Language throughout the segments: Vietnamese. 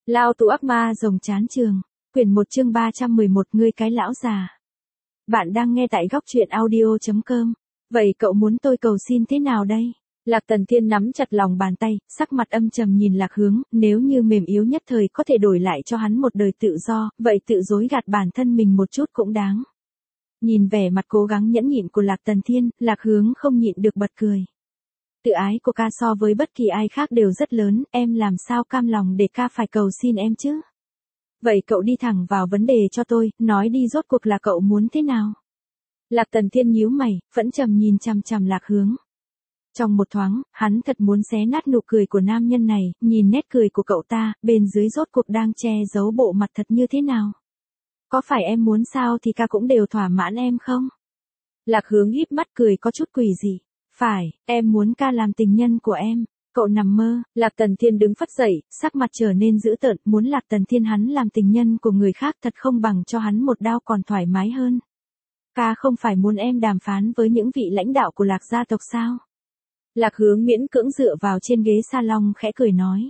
Lao tù ác ma rồng chán trường. Quyển 1 chương 311 ngươi cái lão già. Bạn đang nghe tại góc truyện audio.com. Vậy cậu muốn tôi cầu xin thế nào đây? Lạc Tần Thiên nắm chặt lòng bàn tay, sắc mặt âm trầm nhìn Lạc Hướng, nếu như mềm yếu nhất thời có thể đổi lại cho hắn một đời tự do, vậy tự dối gạt bản thân mình một chút cũng đáng. Nhìn vẻ mặt cố gắng nhẫn nhịn của Lạc Tần Thiên, Lạc Hướng không nhịn được bật cười. Tự ái của ca so với bất kỳ ai khác đều rất lớn, em làm sao cam lòng để ca phải cầu xin em chứ? Vậy cậu đi thẳng vào vấn đề cho tôi, nói đi rốt cuộc là cậu muốn thế nào? Lạc Tần Thiên nhíu mày, vẫn trầm nhìn chằm chằm Lạc Hướng. Trong một thoáng, hắn thật muốn xé nát nụ cười của nam nhân này, nhìn nét cười của cậu ta, bên dưới rốt cuộc đang che giấu bộ mặt thật như thế nào? Có phải em muốn sao thì ca cũng đều thỏa mãn em không? Lạc Hướng híp mắt cười có chút quỷ dị. Phải, em muốn ca làm tình nhân của em. Cậu nằm mơ. Lạc Tần Thiên đứng phất dậy, sắc mặt trở nên dữ tợn, muốn Lạc Tần Thiên hắn làm tình nhân của người khác thật không bằng cho hắn một đao còn thoải mái hơn. Ca không phải muốn em đàm phán với những vị lãnh đạo của Lạc gia tộc sao? Lạc Hướng miễn cưỡng dựa vào trên ghế salon khẽ cười nói.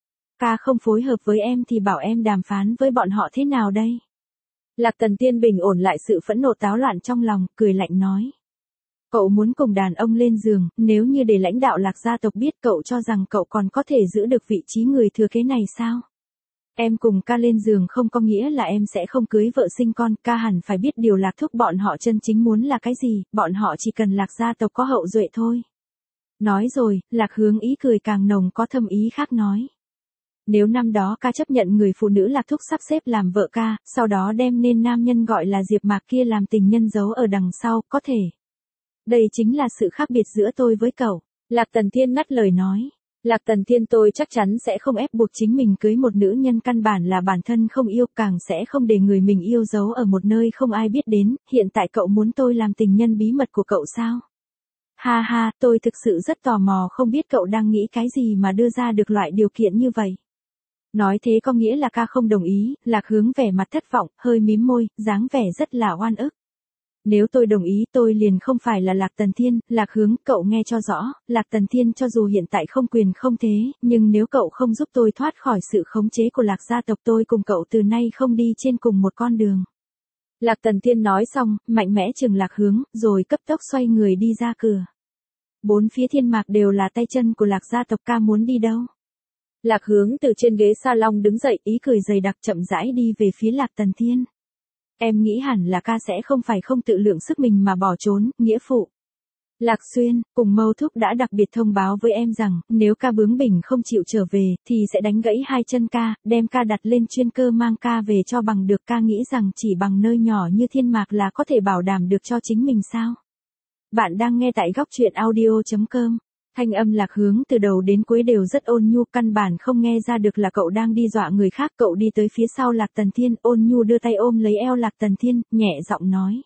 Ca không phối hợp với em thì bảo em đàm phán với bọn họ thế nào đây? Lạc Tần Thiên bình ổn lại sự phẫn nộ táo loạn trong lòng, cười lạnh nói. Cậu muốn cùng đàn ông lên giường, nếu như để lãnh đạo Lạc gia tộc biết cậu cho rằng cậu còn có thể giữ được vị trí người thừa kế này sao? Em cùng ca lên giường không có nghĩa là em sẽ không cưới vợ sinh con, ca hẳn phải biết điều Lạc thúc bọn họ chân chính muốn là cái gì, bọn họ chỉ cần Lạc gia tộc có hậu duệ thôi. Nói rồi, Lạc Hướng ý cười càng nồng có thâm ý khác nói. Nếu năm đó ca chấp nhận người phụ nữ Lạc thúc sắp xếp làm vợ ca, sau đó đem nên nam nhân gọi là Diệp Mạc kia làm tình nhân giấu ở đằng sau, có thể. Đây chính là sự khác biệt giữa tôi với cậu. Lạc Tần Thiên ngắt lời nói. Lạc Tần Thiên tôi chắc chắn sẽ không ép buộc chính mình cưới một nữ nhân căn bản là bản thân không yêu, càng sẽ không để người mình yêu giấu ở một nơi không ai biết đến, hiện tại cậu muốn tôi làm tình nhân bí mật của cậu sao? Ha ha, tôi thực sự rất tò mò không biết cậu đang nghĩ cái gì mà đưa ra được loại điều kiện như vậy. Nói thế có nghĩa là ca không đồng ý, Lạc Hướng vẻ mặt thất vọng, hơi mím môi, dáng vẻ rất là oan ức. Nếu tôi đồng ý tôi liền không phải là Lạc Tần Thiên, Lạc Hướng, cậu nghe cho rõ, Lạc Tần Thiên cho dù hiện tại không quyền không thế, nhưng nếu cậu không giúp tôi thoát khỏi sự khống chế của Lạc gia tộc tôi cùng cậu từ nay không đi trên cùng một con đường. Lạc Tần Thiên nói xong, mạnh mẽ chừng Lạc Hướng, rồi cấp tốc xoay người đi ra cửa. Bốn phía thiên mạc đều là tay chân của Lạc gia tộc, ca muốn đi đâu? Lạc Hướng từ trên ghế salon đứng dậy, ý cười dày đặc chậm rãi đi về phía Lạc Tần Thiên. Em nghĩ hẳn là ca sẽ không phải không tự lượng sức mình mà bỏ trốn, nghĩa phụ. Lạc Xuyên, cùng Mâu Thúc đã đặc biệt thông báo với em rằng, nếu ca bướng bỉnh không chịu trở về, thì sẽ đánh gãy hai chân ca, đem ca đặt lên chuyên cơ mang ca về cho bằng được. Ca nghĩ rằng chỉ bằng nơi nhỏ như thiên mạc là có thể bảo đảm được cho chính mình sao? Bạn đang nghe tại góc truyện audio.com. Thanh âm Lạc Hướng từ đầu đến cuối đều rất ôn nhu, căn bản không nghe ra được là cậu đang đi dọa người khác. Cậu đi tới phía sau Lạc Tần Thiên, ôn nhu đưa tay ôm lấy eo Lạc Tần Thiên, nhẹ giọng nói.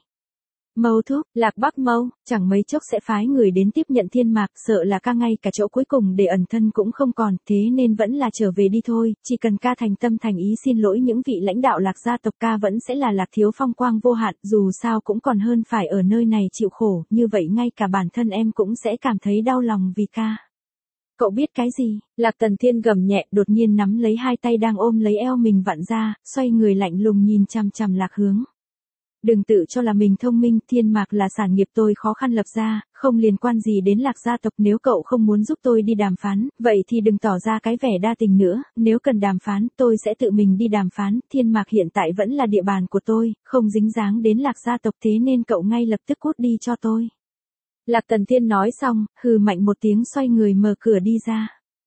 Mâu Thúc, Lạc Bắc Mâu, chẳng mấy chốc sẽ phái người đến tiếp nhận thiên mạc, sợ là ca ngay cả chỗ cuối cùng để ẩn thân cũng không còn, thế nên vẫn là trở về đi thôi, chỉ cần ca thành tâm thành ý xin lỗi những vị lãnh đạo Lạc gia tộc, ca vẫn sẽ là Lạc thiếu phong quang vô hạn, dù sao cũng còn hơn phải ở nơi này chịu khổ, như vậy ngay cả bản thân em cũng sẽ cảm thấy đau lòng vì ca. Cậu biết cái gì? Lạc Tần Thiên gầm nhẹ, đột nhiên nắm lấy hai tay đang ôm lấy eo mình vặn ra, xoay người lạnh lùng nhìn chằm chằm Lạc Hướng. Đừng tự cho là mình thông minh, thiên mạc là sản nghiệp tôi khó khăn lập ra, không liên quan gì đến Lạc gia tộc. Nếu cậu không muốn giúp tôi đi đàm phán, vậy thì đừng tỏ ra cái vẻ đa tình nữa, nếu cần đàm phán, tôi sẽ tự mình đi đàm phán, thiên mạc hiện tại vẫn là địa bàn của tôi, không dính dáng đến Lạc gia tộc, thế nên cậu ngay lập tức cút đi cho tôi. Lạc Tần Thiên nói xong, hừ mạnh một tiếng xoay người mở cửa đi ra.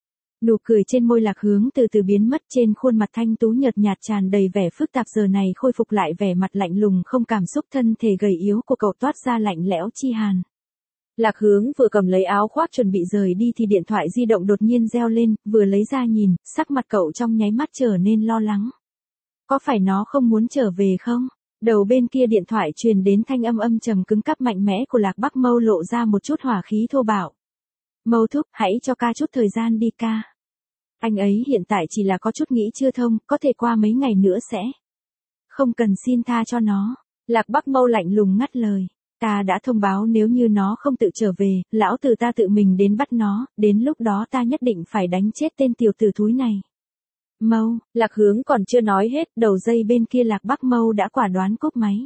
Nụ cười trên môi Lạc Hướng từ từ biến mất, trên khuôn mặt thanh tú nhợt nhạt tràn đầy vẻ phức tạp, giờ này khôi phục lại vẻ mặt lạnh lùng không cảm xúc, thân thể gầy yếu của cậu toát ra lạnh lẽo chi hàn. Lạc Hướng vừa cầm lấy áo khoác chuẩn bị rời đi thì điện thoại di động đột nhiên reo lên, vừa lấy ra nhìn, sắc mặt cậu trong nháy mắt trở nên lo lắng. Có phải nó không muốn trở về không? Đầu bên kia điện thoại truyền đến thanh âm âm trầm cứng cáp mạnh mẽ của Lạc Bắc Mâu, lộ ra một chút hỏa khí thô bạo. Mâu Thúc, hãy cho ca chút thời gian đi ca. Anh ấy hiện tại chỉ là có chút nghĩ chưa thông, có thể qua mấy ngày nữa sẽ. Không cần xin tha cho nó. Lạc Bắc Mâu lạnh lùng ngắt lời. Ta đã thông báo nếu như nó không tự trở về, lão tử ta tự mình đến bắt nó, đến lúc đó ta nhất định phải đánh chết tên tiểu tử thúi này. Mâu, Lạc Hướng còn chưa nói hết, đầu dây bên kia Lạc Bắc Mâu đã quả đoán cúp máy.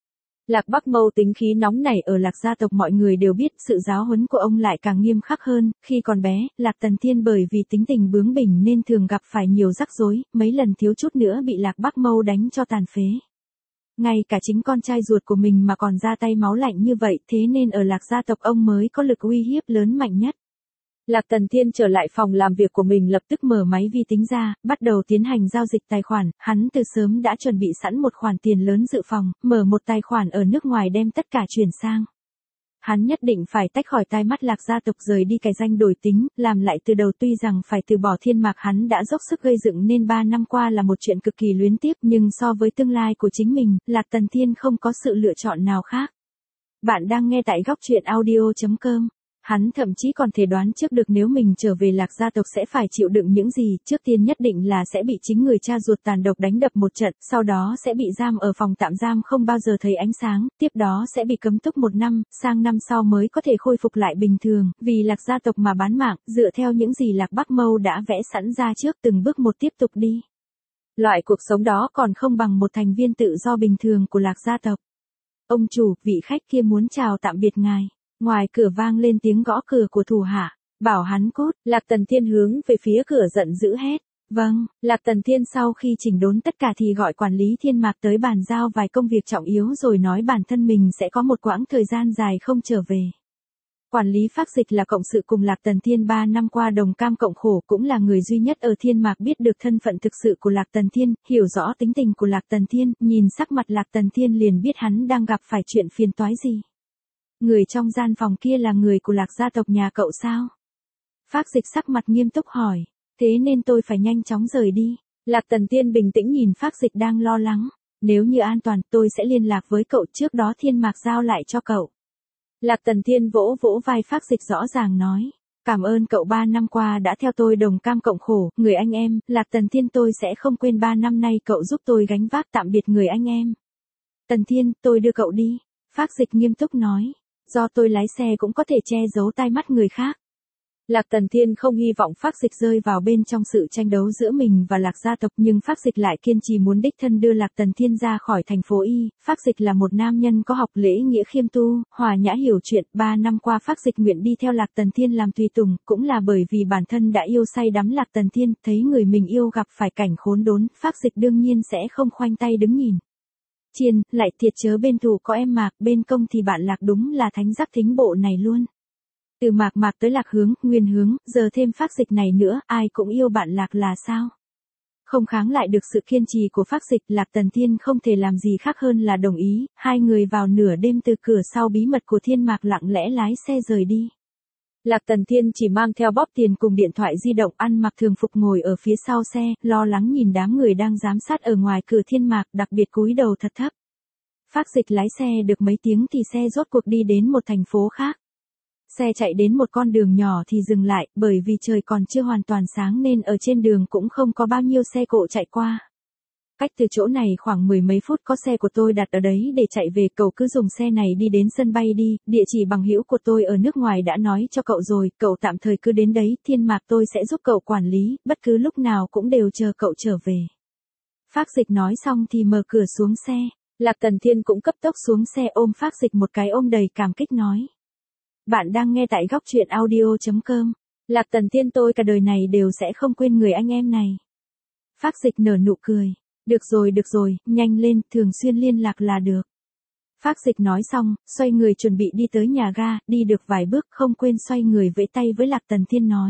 Lạc Bắc Mâu tính khí nóng nảy ở Lạc gia tộc mọi người đều biết, sự giáo huấn của ông lại càng nghiêm khắc hơn, khi còn bé, Lạc Tần Thiên bởi vì tính tình bướng bỉnh nên thường gặp phải nhiều rắc rối, mấy lần thiếu chút nữa bị Lạc Bắc Mâu đánh cho tàn phế. Ngay cả chính con trai ruột của mình mà còn ra tay máu lạnh như vậy, thế nên ở Lạc gia tộc ông mới có lực uy hiếp lớn mạnh nhất. Lạc Tần Thiên trở lại phòng làm việc của mình, lập tức mở máy vi tính ra, bắt đầu tiến hành giao dịch tài khoản, hắn từ sớm đã chuẩn bị sẵn một khoản tiền lớn dự phòng, mở một tài khoản ở nước ngoài đem tất cả chuyển sang. Hắn nhất định phải tách khỏi tai mắt Lạc gia tộc, rời đi cài danh đổi tính, làm lại từ đầu. Tuy rằng phải từ bỏ Thiên Mạc hắn đã dốc sức gây dựng nên 3 năm qua là một chuyện cực kỳ luyến tiếc, nhưng so với tương lai của chính mình, Lạc Tần Thiên không có sự lựa chọn nào khác. Bạn đang nghe tại góc truyện audio.com. Hắn thậm chí còn thể đoán trước được nếu mình trở về Lạc gia tộc sẽ phải chịu đựng những gì, trước tiên nhất định là sẽ bị chính người cha ruột tàn độc đánh đập một trận, sau đó sẽ bị giam ở phòng tạm giam không bao giờ thấy ánh sáng, tiếp đó sẽ bị cấm túc 1 năm, sang năm sau mới có thể khôi phục lại bình thường, vì Lạc gia tộc mà bán mạng, dựa theo những gì Lạc Bắc Mâu đã vẽ sẵn ra trước, từng bước một tiếp tục đi. Loại cuộc sống đó còn không bằng một thành viên tự do bình thường của Lạc gia tộc. Ông chủ, vị khách kia muốn chào tạm biệt ngài. Ngoài cửa vang lên tiếng gõ cửa của thủ hạ, bảo hắn cút. Lạc Tần Thiên hướng về phía cửa giận dữ hét. Vâng, Lạc Tần Thiên sau khi chỉnh đốn tất cả thì gọi quản lý Thiên Mạc tới bàn giao vài công việc trọng yếu rồi nói bản thân mình sẽ có một quãng thời gian dài không trở về. Quản lý Phác Dịch là cộng sự cùng Lạc Tần Thiên 3 năm qua đồng cam cộng khổ, cũng là người duy nhất ở Thiên Mạc biết được thân phận thực sự của Lạc Tần Thiên, hiểu rõ tính tình của Lạc Tần Thiên, nhìn sắc mặt Lạc Tần Thiên liền biết hắn đang gặp phải chuyện phiền toái gì. Người trong gian phòng kia là người của Lạc gia tộc nhà cậu sao? Phác Dịch sắc mặt nghiêm túc hỏi. Thế nên tôi phải nhanh chóng rời đi. Lạc Tần Thiên bình tĩnh nhìn Phác Dịch đang lo lắng. Nếu như an toàn tôi sẽ liên lạc với cậu, trước đó Thiên Mạc giao lại cho cậu. Lạc Tần Thiên vỗ vỗ vai Phác Dịch rõ ràng nói. Cảm ơn cậu, 3 năm qua đã theo tôi đồng cam cộng khổ, người anh em, Lạc Tần Thiên tôi sẽ không quên 3 năm nay cậu giúp tôi gánh vác, tạm biệt người anh em. Tần Thiên, tôi đưa cậu đi. Phác Dịch nghiêm túc nói. Do tôi lái xe cũng có thể che giấu tai mắt người khác. Lạc Tần Thiên không hy vọng Phác Dịch rơi vào bên trong sự tranh đấu giữa mình và Lạc gia tộc, nhưng Phác Dịch lại kiên trì muốn đích thân đưa Lạc Tần Thiên ra khỏi thành phố Y. Phác Dịch là một nam nhân có học lễ nghĩa, khiêm tu, hòa nhã, hiểu chuyện. 3 năm qua Phác Dịch nguyện đi theo Lạc Tần Thiên làm tùy tùng, cũng là bởi vì bản thân đã yêu say đắm Lạc Tần Thiên, thấy người mình yêu gặp phải cảnh khốn đốn, Phác Dịch đương nhiên sẽ không khoanh tay đứng nhìn. Chiên, lại thiệt chớ bên thủ có em Mạc, bên công thì bạn Lạc, đúng là thánh giác thính bộ này luôn. Từ Mạc tới Lạc Hướng, Nguyên Hướng, giờ thêm Phác Dịch này nữa, ai cũng yêu bạn Lạc là sao? Không kháng lại được sự kiên trì của Phác Dịch, Lạc Tần Thiên không thể làm gì khác hơn là đồng ý. Hai người vào nửa đêm từ cửa sau bí mật của Thiên Mạc lặng lẽ lái xe rời đi. Lạc Tần Thiên chỉ mang theo bóp tiền cùng điện thoại di động, ăn mặc thường phục ngồi ở phía sau xe, lo lắng nhìn đám người đang giám sát ở ngoài cửa Thiên Mạc, đặc biệt cúi đầu thật thấp. Phác Dịch lái xe được mấy tiếng thì xe rốt cuộc đi đến một thành phố khác. Xe chạy đến một con đường nhỏ thì dừng lại, bởi vì trời còn chưa hoàn toàn sáng nên ở trên đường cũng không có bao nhiêu xe cộ chạy qua. Cách từ chỗ này khoảng 10 mấy phút, có xe của tôi đặt ở đấy để chạy về, cậu cứ dùng xe này đi đến sân bay đi, địa chỉ bằng hữu của tôi ở nước ngoài đã nói cho cậu rồi, cậu tạm thời cứ đến đấy, Thiên Mạc tôi sẽ giúp cậu quản lý, bất cứ lúc nào cũng đều chờ cậu trở về. Phác Dịch nói xong thì mở cửa xuống xe, Lạc Tần Thiên cũng cấp tốc xuống xe ôm Phác Dịch một cái, ôm đầy cảm kích nói. Bạn đang nghe tại góc truyện audio.com. Lạc Tần Thiên tôi cả đời này đều sẽ không quên người anh em này. Phác Dịch nở nụ cười. Được rồi, nhanh lên, thường xuyên liên lạc là được. Phác Dịch nói xong, xoay người chuẩn bị đi tới nhà ga, đi được vài bước không quên xoay người vẫy tay với Lạc Tần Thiên nói.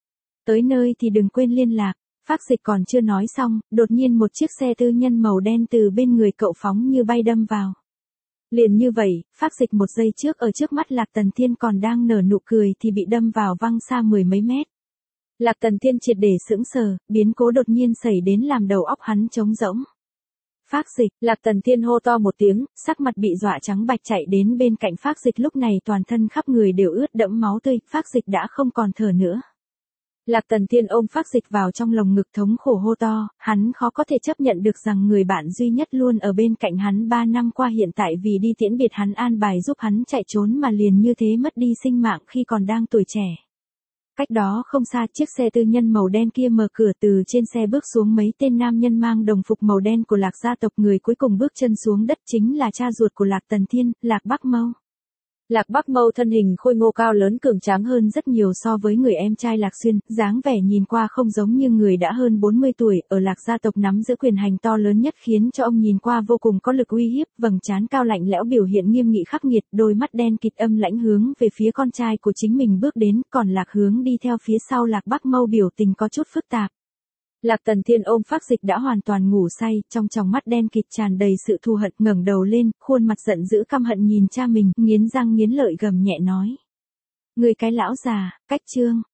Tới nơi thì đừng quên liên lạc. Phác Dịch còn chưa nói xong, đột nhiên một chiếc xe tư nhân màu đen từ bên người cậu phóng như bay đâm vào. Liền như vậy, Phác Dịch một giây trước ở trước mắt Lạc Tần Thiên còn đang nở nụ cười thì bị đâm vào văng xa 10 mấy mét. Lạc Tần Thiên triệt để sững sờ, biến cố đột nhiên xảy đến làm đầu óc hắn trống rỗng. Phác Dịch, Lạc Tần Thiên hô to một tiếng, sắc mặt bị dọa trắng bạch, chạy đến bên cạnh Phác Dịch, lúc này toàn thân khắp người đều ướt đẫm máu tươi, Phác Dịch đã không còn thở nữa. Lạc Tần Thiên ôm Phác Dịch vào trong lồng ngực thống khổ hô to, hắn khó có thể chấp nhận được rằng người bạn duy nhất luôn ở bên cạnh hắn 3 năm qua hiện tại vì đi tiễn biệt hắn, an bài giúp hắn chạy trốn mà liền như thế mất đi sinh mạng khi còn đang tuổi trẻ. Cách đó không xa, chiếc xe tư nhân màu đen kia mở cửa, từ trên xe bước xuống mấy tên nam nhân mang đồng phục màu đen của Lạc gia tộc. Người cuối cùng bước chân xuống đất chính là cha ruột của Lạc Tần Thiên, Lạc Bắc Mâu. Lạc Bắc Mâu thân hình khôi ngô cao lớn cường tráng hơn rất nhiều so với người em trai Lạc Xuyên, dáng vẻ nhìn qua không giống như người đã hơn 40 tuổi, ở Lạc gia tộc nắm giữ quyền hành to lớn nhất khiến cho ông nhìn qua vô cùng có lực uy hiếp, vầng trán cao lạnh lẽo biểu hiện nghiêm nghị khắc nghiệt, đôi mắt đen kịt âm lãnh hướng về phía con trai của chính mình bước đến, còn Lạc Hướng đi theo phía sau Lạc Bắc Mâu biểu tình có chút phức tạp. Lạc Tần Thiên ôm Phác Dịch đã hoàn toàn ngủ say, trong tròng mắt đen kịt tràn đầy sự thù hận, ngẩng đầu lên, khuôn mặt giận dữ căm hận nhìn cha mình, nghiến răng nghiến lợi gầm nhẹ nói: "Ngươi cái lão già, cách trương."